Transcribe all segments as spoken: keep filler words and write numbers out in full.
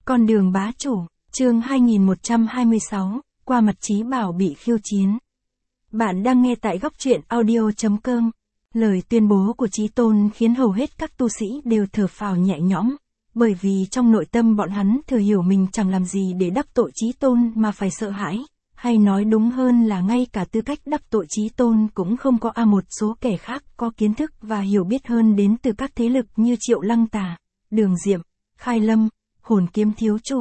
Con đường bá chủ, chương hai nghìn một trăm hai mươi sáu, qua mặt Chí Bảo bị khiêu chiến. Bạn đang nghe tại góc truyện audio chấm com. Lời tuyên bố của Chí Tôn khiến hầu hết các tu sĩ đều thở phào nhẹ nhõm, bởi vì trong nội tâm bọn hắn thừa hiểu mình chẳng làm gì để đắc tội Chí Tôn mà phải sợ hãi, hay nói đúng hơn là ngay cả tư cách đắc tội Chí Tôn cũng không có. A một số kẻ khác có kiến thức và hiểu biết hơn đến từ các thế lực như Triệu Lăng Tà, Đường Diệm, Khai Lâm, Hồn Kiếm Thiếu Chủ,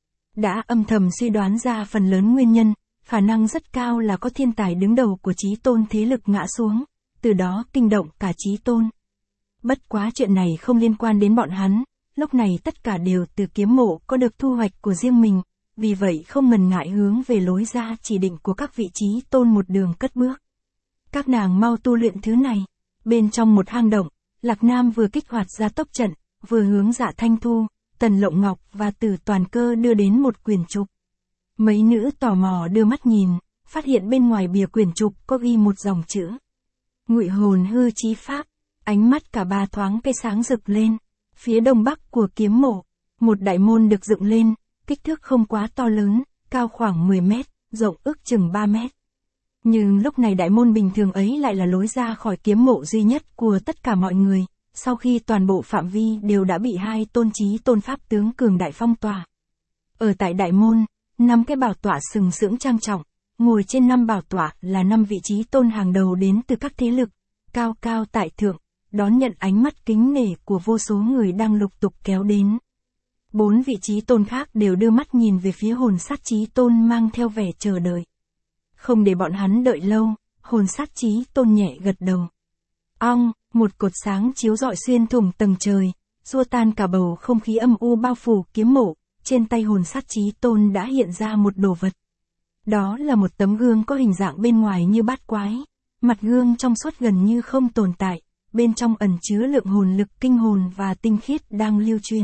đã âm thầm suy đoán ra phần lớn nguyên nhân, khả năng rất cao là có thiên tài đứng đầu của Chí Tôn thế lực ngã xuống, từ đó kinh động cả Chí Tôn. Bất quá chuyện này không liên quan đến bọn hắn, lúc này tất cả đều từ kiếm mộ có được thu hoạch của riêng mình, vì vậy không ngần ngại hướng về lối ra chỉ định của các vị Chí Tôn một đường cất bước. Các nàng mau tu luyện thứ này. Bên trong một hang động, Lạc Nam vừa kích hoạt ra tốc trận, vừa hướng Dạ Thanh Thu, Tần Lộng Ngọc và Tử Toàn Cơ đưa đến một quyển trục. Mấy nữ tò mò đưa mắt nhìn, phát hiện bên ngoài bìa quyển trục có ghi một dòng chữ: Ngụy Hồn Hư Chí Pháp. Ánh mắt cả ba thoáng cái sáng rực lên. Phía đông bắc của kiếm mộ, một đại môn được dựng lên, kích thước không quá to lớn, cao khoảng mười mét, rộng ước chừng ba mét. Nhưng lúc này đại môn bình thường ấy lại là lối ra khỏi kiếm mộ duy nhất của tất cả mọi người, sau khi toàn bộ phạm vi đều đã bị hai tôn Chí Tôn pháp tướng cường đại phong tỏa. Ở tại đại môn, năm cái bảo tọa sừng sững trang trọng, ngồi trên năm bảo tọa là năm vị Chí Tôn hàng đầu đến từ các thế lực, cao cao tại thượng, đón nhận ánh mắt kính nể của vô số người đang lục tục kéo đến. Bốn vị Chí Tôn khác đều đưa mắt nhìn về phía Hồn Sát Chí Tôn mang theo vẻ chờ đợi. Không để bọn hắn đợi lâu, Hồn Sát Chí Tôn nhẹ gật đầu. Ong, một cột sáng chiếu rọi xuyên thủng tầng trời, xua tan cả bầu không khí âm u bao phủ kiếm mộ, trên tay Hồn Sát Chí Tôn đã hiện ra một đồ vật. Đó là một tấm gương có hình dạng bên ngoài như bát quái, mặt gương trong suốt gần như không tồn tại, bên trong ẩn chứa lượng hồn lực kinh hồn và tinh khiết đang lưu truyền.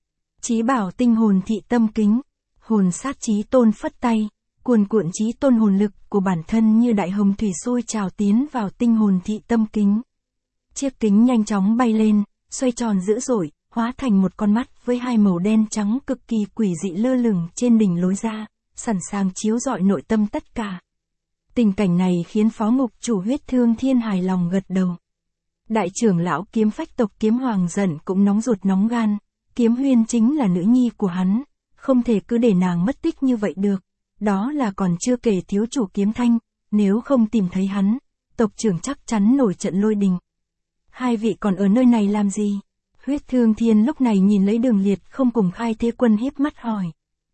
Chí Bảo Tinh Hồn Thị Tâm Kính. Hồn Sát Chí Tôn phất tay, cuồn cuộn Chí Tôn hồn lực của bản thân như đại hồng thủy sôi trào tiến vào Tinh Hồn Thị Tâm Kính. Chiếc kính nhanh chóng bay lên, xoay tròn dữ dội, hóa thành một con mắt với hai màu đen trắng cực kỳ quỷ dị lơ lửng trên đỉnh lối ra, sẵn sàng chiếu rọi nội tâm tất cả. Tình cảnh này khiến Phó Ngục Chủ Huyết Thương Thiên hài lòng gật đầu. Đại trưởng lão Kiếm Phách tộc Kiếm Hoàng giận cũng nóng ruột nóng gan, Kiếm Huyên chính là nữ nhi của hắn, không thể cứ để nàng mất tích như vậy được, đó là còn chưa kể thiếu chủ Kiếm Thanh, nếu không tìm thấy hắn, tộc trưởng chắc chắn nổi trận lôi đình. Hai vị còn ở nơi này làm gì? Huyết Thương Thiên lúc này nhìn lấy Đường Liệt không cùng Khai Thế Quân hiếp mắt hỏi.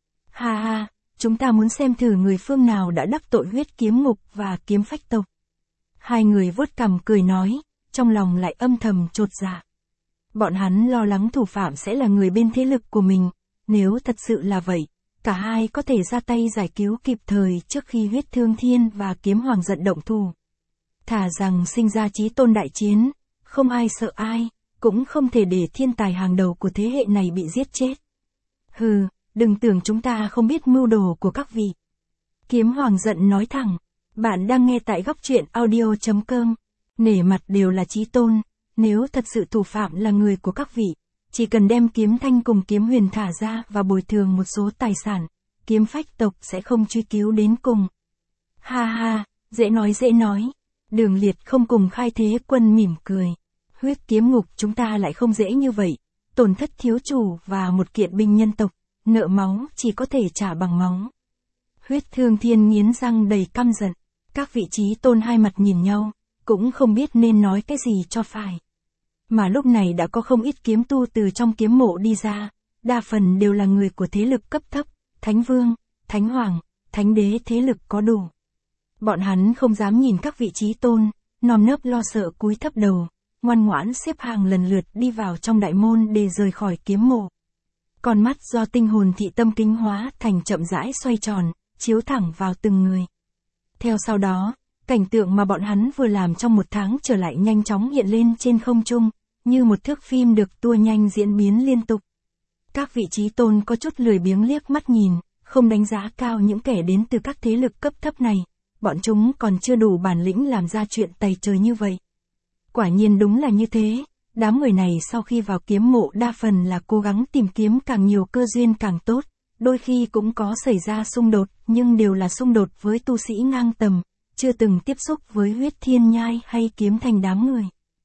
Ha ha, chúng ta muốn xem thử người phương nào đã đắc tội Huyết Kiếm Ngục và Kiếm Phách tộc. Hai người vuốt cằm cười nói, trong lòng lại âm thầm chột dạ. Bọn hắn lo lắng thủ phạm sẽ là người bên thế lực của mình, nếu thật sự là vậy, cả hai có thể ra tay giải cứu kịp thời trước khi Huyết Thương Thiên và Kiếm Hoàng giận động thủ. Thà rằng sinh ra Chí Tôn đại chiến, không ai sợ ai, cũng không thể để thiên tài hàng đầu của thế hệ này bị giết chết. Hừ, đừng tưởng chúng ta không biết mưu đồ của các vị. Kiếm Hoàng giận nói thẳng. Bạn đang nghe tại góc truyện audio chấm com. Nể mặt đều là Chí Tôn, nếu thật sự thủ phạm là người của các vị, chỉ cần đem Kiếm Thanh cùng Kiếm Huyền thả ra và bồi thường một số tài sản, Kiếm Phách tộc sẽ không truy cứu đến cùng. Ha ha, dễ nói dễ nói. Đường Liệt không cùng Khai Thế Quân mỉm cười. Huyết Kiếm Ngục chúng ta lại không dễ như vậy, tổn thất thiếu chủ và một kiện binh nhân tộc, nợ máu chỉ có thể trả bằng máu. Huyết Thương Thiên nghiến răng đầy căm giận. Các vị Chí Tôn hai mặt nhìn nhau, cũng không biết nên nói cái gì cho phải. Mà lúc này đã có không ít kiếm tu từ trong kiếm mộ đi ra, đa phần đều là người của thế lực cấp thấp, Thánh Vương, Thánh Hoàng, Thánh Đế thế lực có đủ. Bọn hắn không dám nhìn các vị Chí Tôn, nòm nớp lo sợ cúi thấp đầu, ngoan ngoãn xếp hàng lần lượt đi vào trong đại môn để rời khỏi kiếm mộ. Con mắt do Tinh Hồn Thị Tâm Kính hóa thành chậm rãi xoay tròn, chiếu thẳng vào từng người. Theo sau đó, cảnh tượng mà bọn hắn vừa làm trong một tháng trở lại nhanh chóng hiện lên trên không trung, như một thước phim được tua nhanh diễn biến liên tục. Các vị Chí Tôn có chút lười biếng liếc mắt nhìn, không đánh giá cao những kẻ đến từ các thế lực cấp thấp này, bọn chúng còn chưa đủ bản lĩnh làm ra chuyện tày trời như vậy. Quả nhiên đúng là như thế, Đám người này sau khi vào kiếm mộ đa phần là cố gắng tìm kiếm càng nhiều cơ duyên càng tốt, đôi khi cũng có xảy ra xung đột, nhưng đều là xung đột với tu sĩ ngang tầm, chưa từng tiếp xúc với huyết thiên nhai hay kiếm thành đám người.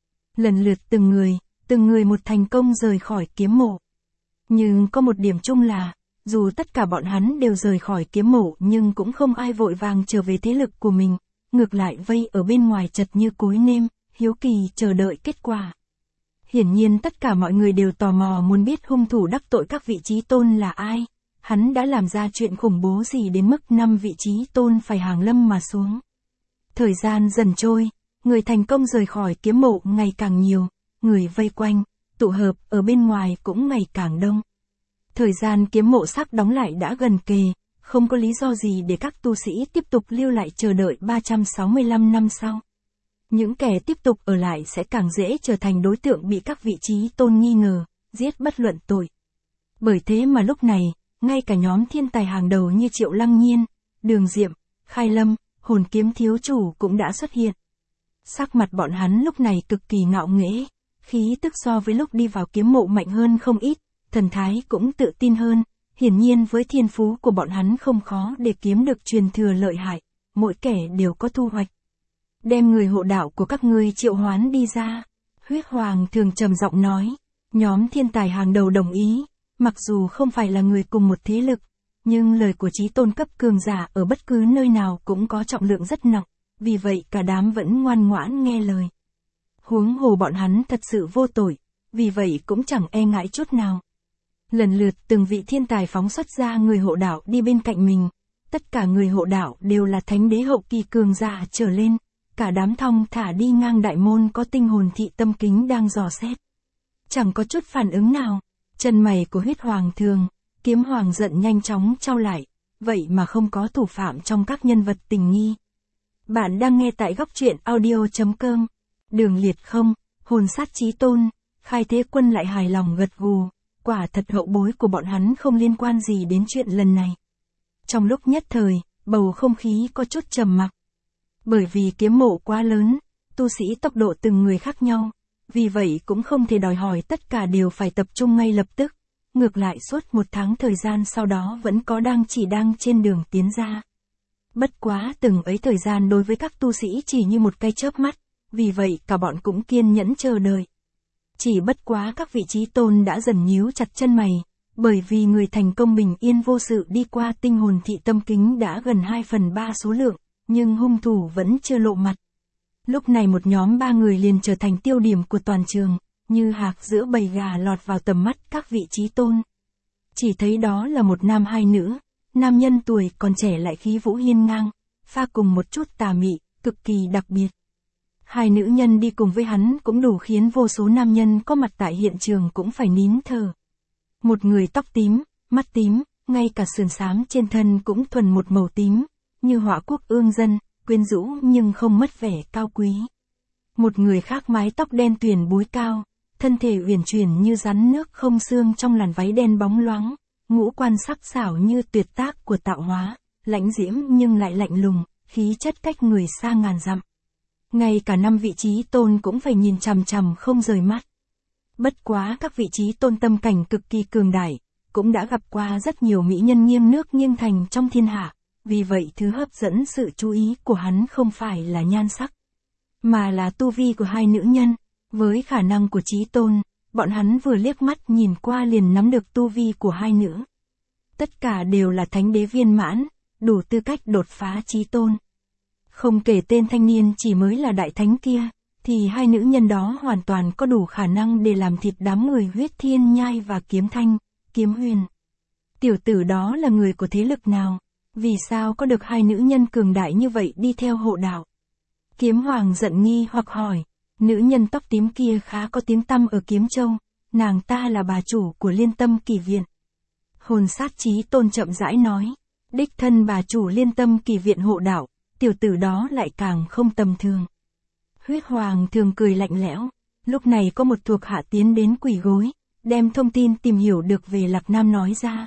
Lần lượt từng người, từng người một thành công rời khỏi kiếm mộ. Nhưng có một điểm chung là, dù tất cả bọn hắn đều rời khỏi kiếm mộ nhưng cũng không ai vội vàng trở về thế lực của mình, ngược lại vây ở bên ngoài chật như cối nêm, hiếu kỳ chờ đợi kết quả. Hiển nhiên tất cả mọi người đều tò mò muốn biết hung thủ đắc tội các vị chí tôn là ai, hắn đã làm ra chuyện khủng bố gì đến mức năm vị chí tôn phải hàng lâm mà xuống. Thời gian dần trôi, người thành công rời khỏi kiếm mộ ngày càng nhiều, người vây quanh, tụ hợp ở bên ngoài cũng ngày càng đông. Thời gian kiếm mộ sắp đóng lại đã gần kề, không có lý do gì để các tu sĩ tiếp tục lưu lại chờ đợi ba trăm sáu mươi lăm năm sau. Những kẻ tiếp tục ở lại sẽ càng dễ trở thành đối tượng bị các vị chí tôn nghi ngờ, giết bất luận tội. Bởi thế mà lúc này, ngay cả nhóm thiên tài hàng đầu như Triệu Lăng Nhiên, Đường Diệm, Khai Lâm, Hồn Kiếm thiếu chủ cũng đã xuất hiện. Sắc mặt bọn hắn lúc này cực kỳ ngạo nghễ, khí tức so với lúc đi vào kiếm mộ mạnh hơn không ít, thần thái cũng tự tin hơn, hiển nhiên với thiên phú của bọn hắn không khó để kiếm được truyền thừa lợi hại, mỗi kẻ đều có thu hoạch. Đem người hộ đạo của các ngươi triệu hoán đi ra. Huyết Hoàng thường trầm giọng nói, nhóm thiên tài hàng đầu đồng ý, mặc dù không phải là người cùng một thế lực, nhưng lời của chí tôn cấp cường giả ở bất cứ nơi nào cũng có trọng lượng rất nặng, vì vậy cả đám vẫn ngoan ngoãn nghe lời. Huống hồ bọn hắn thật sự vô tội, vì vậy cũng chẳng e ngại chút nào. Lần lượt từng vị thiên tài phóng xuất ra người hộ đạo đi bên cạnh mình, tất cả người hộ đạo đều là thánh đế hậu kỳ cường giả trở lên, cả đám thong thả đi ngang đại môn có tinh hồn thị tâm kính đang dò xét. Chẳng có chút phản ứng nào, chân mày của Huyết Hoàng thường, Kiếm Hoàng giận nhanh chóng trao lại, vậy mà không có thủ phạm trong các nhân vật tình nghi. Bạn đang nghe tại góc truyện audio chấm com. Đường Liệt không, hồn sát chí tôn, Khai Thế Quân lại hài lòng gật gù, quả thật hậu bối của bọn hắn không liên quan gì đến chuyện lần này. Trong lúc nhất thời, bầu không khí có chút trầm mặc. Bởi vì kiếm mộ quá lớn, tu sĩ tốc độ từng người khác nhau, vì vậy cũng không thể đòi hỏi tất cả đều phải tập trung ngay lập tức, ngược lại suốt một tháng thời gian sau đó vẫn có đang chỉ đang trên đường tiến ra. Bất quá từng ấy thời gian đối với các tu sĩ chỉ như một cái chớp mắt, vì vậy cả bọn cũng kiên nhẫn chờ đợi. Chỉ bất quá các vị chí tôn đã dần nhíu chặt chân mày, bởi vì người thành công bình yên vô sự đi qua tinh hồn thị tâm kính đã gần hai phần ba số lượng, nhưng hung thủ vẫn chưa lộ mặt. Lúc này một nhóm ba người liền trở thành tiêu điểm của toàn trường, như hạc giữa bầy gà lọt vào tầm mắt các vị chí tôn. Chỉ thấy đó là một nam hai nữ, nam nhân tuổi còn trẻ lại khí vũ hiên ngang, pha cùng một chút tà mị, cực kỳ đặc biệt. Hai nữ nhân đi cùng với hắn cũng đủ khiến vô số nam nhân có mặt tại hiện trường cũng phải nín thở. Một người tóc tím, mắt tím, ngay cả sườn xám trên thân cũng thuần một màu tím, như họa quốc ương dân, quyến rũ nhưng không mất vẻ cao quý. Một người khác mái tóc đen tuyền búi cao, thân thể uyển chuyển như rắn nước không xương trong làn váy đen bóng loáng, ngũ quan sắc sảo như tuyệt tác của tạo hóa, lãnh diễm nhưng lại lạnh lùng, khí chất cách người xa ngàn dặm. Ngay cả năm vị chí tôn cũng phải nhìn chằm chằm không rời mắt. Bất quá các vị chí tôn tâm cảnh cực kỳ cường đại, cũng đã gặp qua rất nhiều mỹ nhân nghiêng nước nghiêng thành trong thiên hạ, vì vậy thứ hấp dẫn sự chú ý của hắn không phải là nhan sắc, mà là tu vi của hai nữ nhân. Với khả năng của chí tôn, bọn hắn vừa liếc mắt nhìn qua liền nắm được tu vi của hai nữ. Tất cả đều là thánh đế viên mãn, đủ tư cách đột phá chí tôn. Không kể tên thanh niên chỉ mới là đại thánh kia, thì hai nữ nhân đó hoàn toàn có đủ khả năng để làm thịt đám người huyết thiên nhai và kiếm thanh, kiếm huyền. Tiểu tử đó là người của thế lực nào? Vì sao có được hai nữ nhân cường đại như vậy đi theo hộ đạo? Kiếm Hoàng giận nghi hoặc hỏi, nữ nhân tóc tím kia khá có tiếng tăm ở Kiếm Châu, nàng ta là bà chủ của Liên Tâm Kỳ Viện. Hồn sát chí tôn chậm rãi nói, đích thân bà chủ Liên Tâm Kỳ Viện hộ đạo, tiểu tử đó lại càng không tầm thường. Huyết Hoàng thường cười lạnh lẽo, lúc này có một thuộc hạ tiến đến quỳ gối, đem thông tin tìm hiểu được về Lạc Nam nói ra.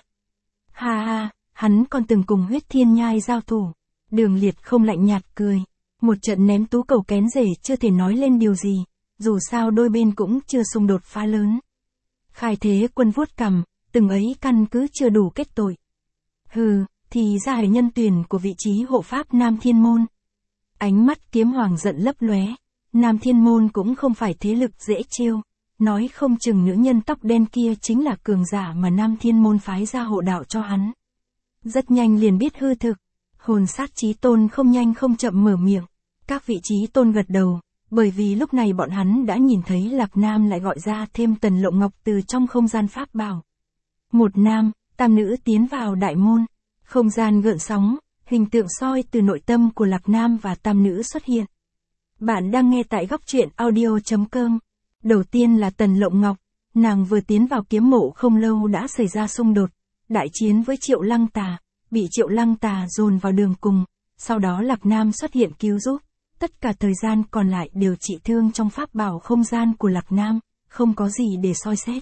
Ha ha, hắn còn từng cùng huyết thiên nhai giao thủ. Đường Liệt không lạnh nhạt cười, một trận ném tú cầu kén rể chưa thể nói lên điều gì, dù sao đôi bên cũng chưa xung đột phá lớn. Khai Thế Quân vuốt cằm, từng ấy căn cứ chưa đủ kết tội. Hừ, thì ra là nhân tuyển của vị trí hộ pháp Nam Thiên Môn. Ánh mắt Kiếm Hoàng giận lấp lóe, Nam Thiên Môn cũng không phải thế lực dễ trêu, nói không chừng nữ nhân tóc đen kia chính là cường giả mà Nam Thiên Môn phái ra hộ đạo cho hắn. Rất nhanh liền biết hư thực, Hồn Sát Chí Tôn không nhanh không chậm mở miệng, các vị Chí Tôn gật đầu, bởi vì lúc này bọn hắn đã nhìn thấy Lạc Nam lại gọi ra thêm Tần Lộng Ngọc từ trong không gian pháp bảo. Một nam, tam nữ tiến vào đại môn, không gian gợn sóng, hình tượng soi từ nội tâm của Lạc Nam và tam nữ xuất hiện. Bạn đang nghe tại góc truyện audio chấm com. Đầu tiên là Tần Lộng Ngọc, nàng vừa tiến vào kiếm mộ không lâu đã xảy ra xung đột, đại chiến với Triệu Lăng Tà, bị Triệu Lăng Tà dồn vào đường cùng, sau đó Lạc Nam xuất hiện cứu giúp, tất cả thời gian còn lại đều trị thương trong pháp bảo không gian của Lạc Nam, không có gì để soi xét.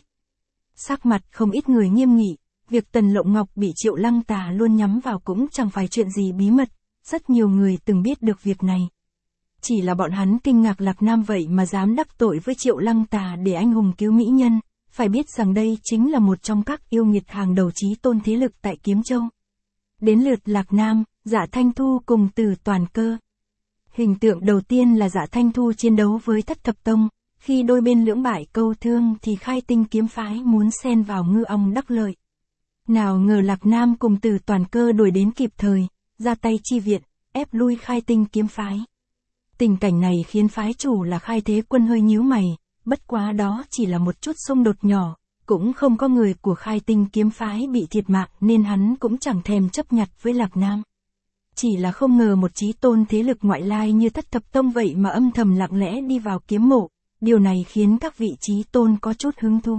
Sắc mặt không ít người nghiêm nghị, việc Tần Lộng Ngọc bị Triệu Lăng Tà luôn nhắm vào cũng chẳng phải chuyện gì bí mật, rất nhiều người từng biết được việc này. Chỉ là bọn hắn kinh ngạc Lạc Nam vậy mà dám đắc tội với Triệu Lăng Tà để anh hùng cứu mỹ nhân, phải biết rằng đây chính là một trong các yêu nghiệt hàng đầu chí tôn thế lực tại Kiếm Châu. Đến lượt Lạc Nam, Dạ Thanh Thu cùng Từ Toàn Cơ. Hình tượng đầu tiên là Dạ Thanh Thu chiến đấu với Thất Thập Tông, khi đôi bên lưỡng bại câu thương thì Khai Tinh kiếm phái muốn xen vào ngư ong đắc lợi. Nào ngờ Lạc Nam cùng Từ Toàn Cơ đuổi đến kịp thời, ra tay chi viện, ép lui Khai Tinh kiếm phái. Tình cảnh này khiến phái chủ là Khai Thế Quân hơi nhíu mày, bất quá đó chỉ là một chút xung đột nhỏ, cũng không có người của Khai Tinh kiếm phái bị thiệt mạng nên hắn cũng chẳng thèm chấp nhặt với Lạc Nam. Chỉ là không ngờ một chí tôn thế lực ngoại lai như Thất Thập Tông vậy mà âm thầm lặng lẽ đi vào kiếm mộ, điều này khiến các vị chí tôn có chút hứng thú.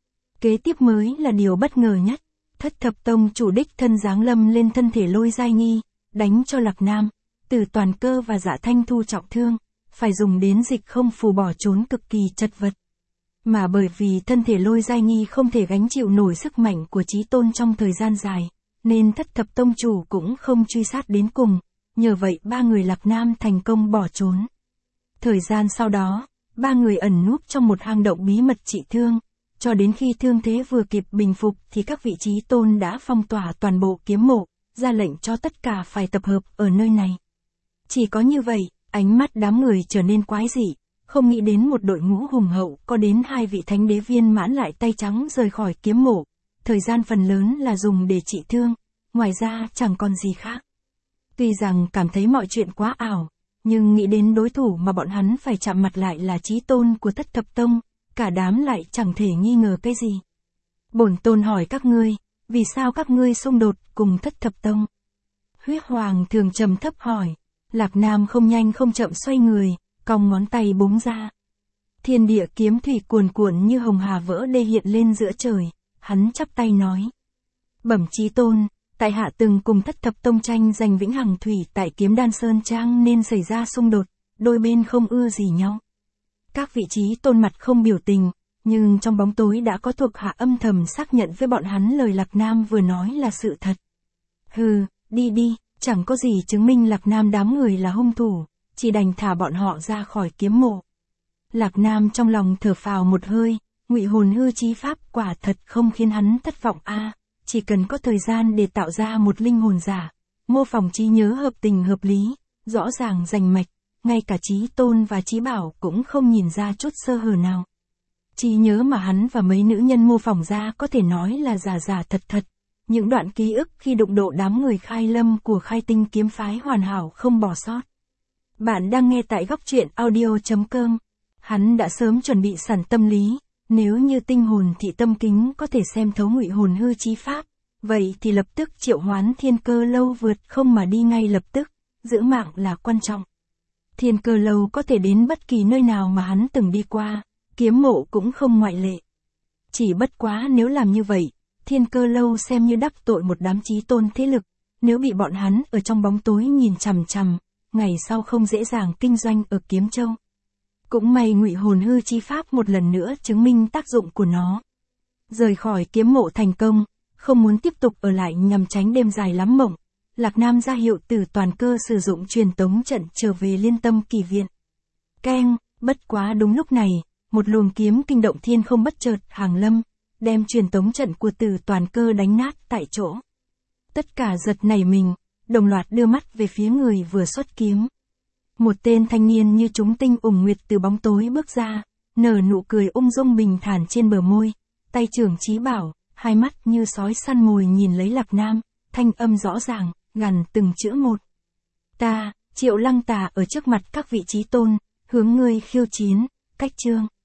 Kế tiếp mới là điều bất ngờ nhất, Thất Thập Tông chủ đích thân giáng lâm lên thân thể Lôi Giai Nghi, đánh cho Lạc Nam, Từ Toàn Cơ và Dạ Thanh Thu trọng thương, phải dùng đến dịch không phù bỏ trốn cực kỳ chật vật. Mà bởi vì thân thể Lôi Giai Nghi không thể gánh chịu nổi sức mạnh của chí tôn trong thời gian dài, nên Thất Thập Tông chủ cũng không truy sát đến cùng, nhờ vậy ba người Lạc Nam thành công bỏ trốn. Thời gian sau đó, ba người ẩn núp trong một hang động bí mật trị thương, cho đến khi thương thế vừa kịp bình phục thì các vị chí tôn đã phong tỏa toàn bộ kiếm mộ, ra lệnh cho tất cả phải tập hợp ở nơi này. Chỉ có như vậy, ánh mắt đám người trở nên quái dị, không nghĩ đến một đội ngũ hùng hậu có đến hai vị thánh đế viên mãn lại tay trắng rời khỏi kiếm mộ, thời gian phần lớn là dùng để trị thương, ngoài ra chẳng còn gì khác. Tuy rằng cảm thấy mọi chuyện quá ảo, nhưng nghĩ đến đối thủ mà bọn hắn phải chạm mặt lại là chí tôn của Thất Thập Tông, cả đám lại chẳng thể nghi ngờ cái gì. Bổn tôn hỏi các ngươi, vì sao các ngươi xung đột cùng Thất Thập Tông? Huyết Hoàng thường trầm thấp hỏi. Lạc Nam không nhanh không chậm xoay người, cong ngón tay búng ra. Thiên địa kiếm thủy cuồn cuộn như hồng hà vỡ đê hiện lên giữa trời, hắn chắp tay nói. Bẩm chí tôn, tại hạ từng cùng Thất Thập Tông tranh giành vĩnh hằng thủy tại Kiếm Đan Sơn Trang nên xảy ra xung đột, đôi bên không ưa gì nhau. Các vị chí tôn mặt không biểu tình, nhưng trong bóng tối đã có thuộc hạ âm thầm xác nhận với bọn hắn lời Lạc Nam vừa nói là sự thật. Hừ, đi đi. Chẳng có gì chứng minh Lạc Nam đám người là hung thủ, chỉ đành thả bọn họ ra khỏi kiếm mộ. Lạc Nam trong lòng thở phào một hơi, Ngụy Hồn Hư Chí Pháp quả thật không khiến hắn thất vọng a, à, chỉ cần có thời gian để tạo ra một linh hồn giả, mô phỏng trí nhớ hợp tình hợp lý, rõ ràng rành mạch, ngay cả Chí Tôn và Chí Bảo cũng không nhìn ra chút sơ hở nào. Trí nhớ mà hắn và mấy nữ nhân mô phỏng ra có thể nói là giả giả thật thật. Những đoạn ký ức khi đụng độ đám người khai lâm của Khai Tinh kiếm phái hoàn hảo không bỏ sót. Bạn đang nghe tại góc truyện audio chấm com. Hắn đã sớm chuẩn bị sẵn tâm lý, nếu như tinh hồn thị tâm kính có thể xem thấu Ngụy Hồn Hư Chí Pháp, vậy thì lập tức triệu hoán Thiên Cơ Lâu vượt không mà đi ngay lập tức, giữ mạng là quan trọng. Thiên Cơ Lâu có thể đến bất kỳ nơi nào mà hắn từng đi qua, kiếm mộ cũng không ngoại lệ. Chỉ bất quá nếu làm như vậy, Thiên Cơ Lâu xem như đắc tội một đám chí tôn thế lực, nếu bị bọn hắn ở trong bóng tối nhìn chằm chằm, ngày sau không dễ dàng kinh doanh ở Kiếm Châu. Cũng may Ngụy Hồn Hư Chí Pháp một lần nữa chứng minh tác dụng của nó. Rời khỏi kiếm mộ thành công, không muốn tiếp tục ở lại nhằm tránh đêm dài lắm mộng, Lạc Nam ra hiệu Từ Toàn Cơ sử dụng truyền tống trận trở về Liên Tâm Kỳ Viện. Keng, Bất quá đúng lúc này, một luồng kiếm kinh động thiên không bất chợt hàng lâm, đem truyền tống trận của Tử Toàn Cơ đánh nát tại chỗ. Tất cả giật nảy mình, đồng loạt đưa mắt về phía người vừa xuất kiếm. Một tên thanh niên như chúng tinh ủng nguyệt từ bóng tối bước ra, nở nụ cười ung dung bình thản trên bờ môi, tay trưởng chí bảo, hai mắt như sói săn mồi nhìn lấy Lạc Nam, thanh âm rõ ràng, gằn từng chữ một. Ta, Triệu Lăng Tà ở trước mặt các vị chí tôn, hướng ngươi khiêu chiến, cách chương.